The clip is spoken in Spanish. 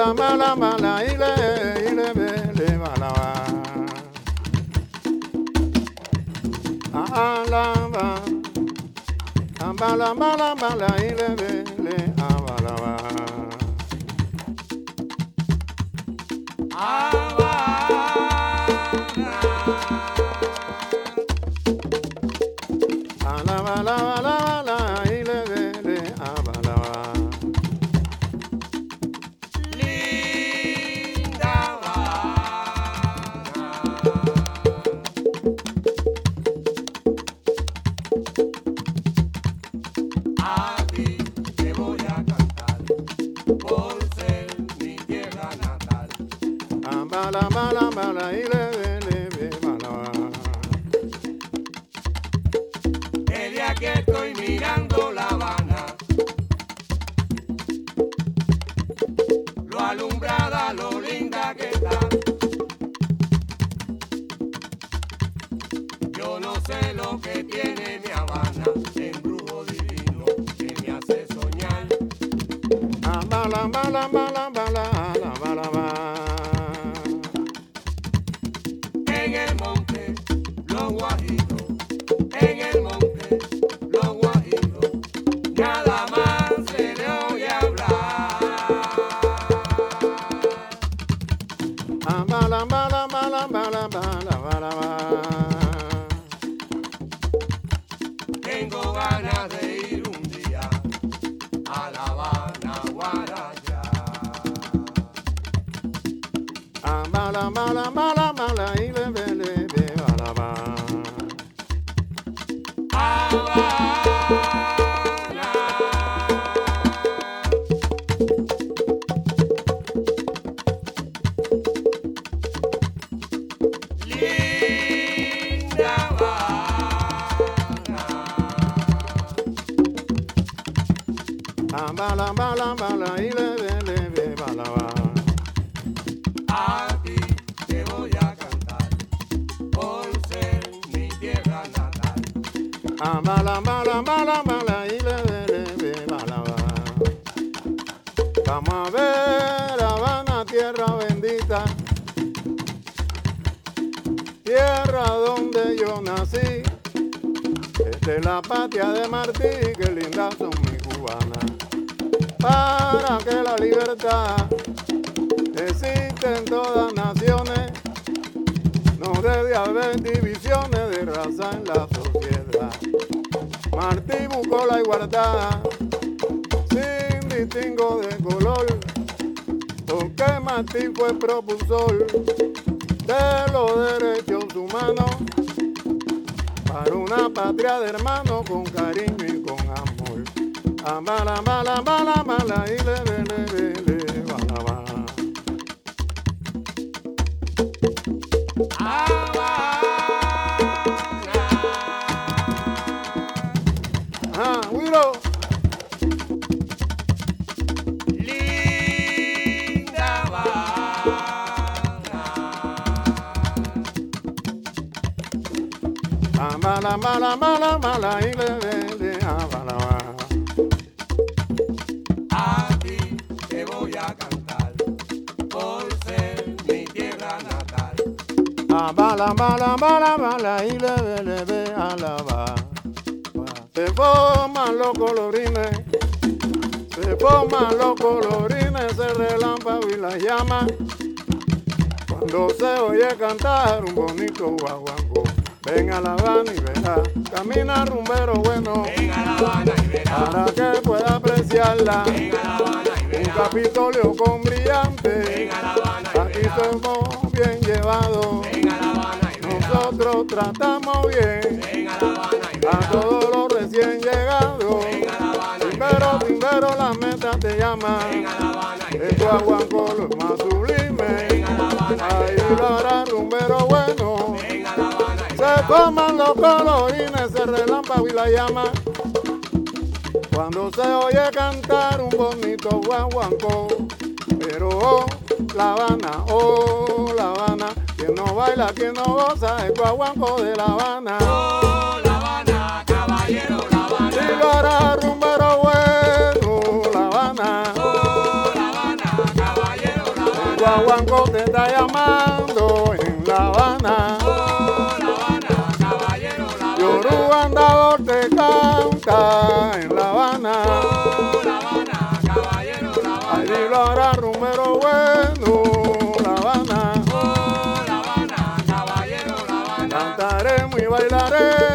mala, mala, mala, ile, le, mala, alaba, mala, mala, mala, ile, le, abalaba. Alaba, alaba, alaba, ile, le, abalaba. Bala, bala, bala, ile, bala. El día que estoy mirando La Habana, lo alumbrada, lo linda que está. Yo no sé lo que tiene mi Habana, embrujo divino que me hace soñar. Bala, bala, bala, bala, bala, bala. En el monte, los guajiros, en el monte, los guajiros, nada más se le oye hablar. Bala, bala, bala, bala, bala, bala. Tengo ganas de ir un día a La Habana, Guaraya. Bala, bala, bala, bala, ile, bala, bala. Linda Habana. Bala, bala, bala, ile, bala, bala. A ti te voy a cantar por ser mi tierra natal. Bala, bala, bala, bala, ile, bala, bala. Vamos a ver Habana, tierra bendita, tierra donde yo nací. Esta es la patria de Martí, que lindas son mis cubanas. Para que la libertad existe en todas naciones, no debe haber divisiones de raza en la sociedad. Martí buscó la igualdad sin distingo de color, porque Martí fue propulsor de los derechos humanos para una patria de hermanos con cariño y con amor. Bala, bala, bala, bala, ile, bala, bala. Wiro. Linda Habana. Bala, bala, bala, bala, ile, bala, bala. A ti te voy a cantar por ser mi tierra natal. Bala, bala, bala, bala, ile, alaba. Se forman los colorines, se forman los colorines, el relámpago y las llamas. Cuando se oye cantar un bonito guaguancó, ven a La Habana y verá, camina rumbero bueno, Ven a La Habana y verá. para que pueda apreciarla. Ven a La Habana y Un verá. capitolio con brillante, Ven a La Habana y aquí verá. somos bien llevados, Ven a La Habana y verá. nosotros tratamos bien Ven a La Habana y a verá. todos los recién llegados. Ven a La Habana y Timbero, verá. timbero, la meta te llama. Ven a La Habana y El verá. guaguancó lo más sublime. Ven a La Habana y Ahí verá. lo hará rumbero bueno. Ven a La Habana y Se verá. toman los colorines, el relámpago y la llama. Cuando se oye cantar un bonito guaguancó. Pero La Habana, quien no baila, quien no goza, el guaguancó de La Habana. Oh, La Habana, caballero, La Y Habana. lo hará rumbero bueno, La Habana. Oh, La Habana, caballero, guaguanco te está llamando en La Habana. Oh, La Habana, caballero, La Habana. Yoruba andador te canta en La Habana. Oh, La Habana, caballero, La Habana. Ay, dilo ahora, rumbero bueno, La Habana. Oh, La Habana, caballero, La Habana. Cantaremos y bailaremos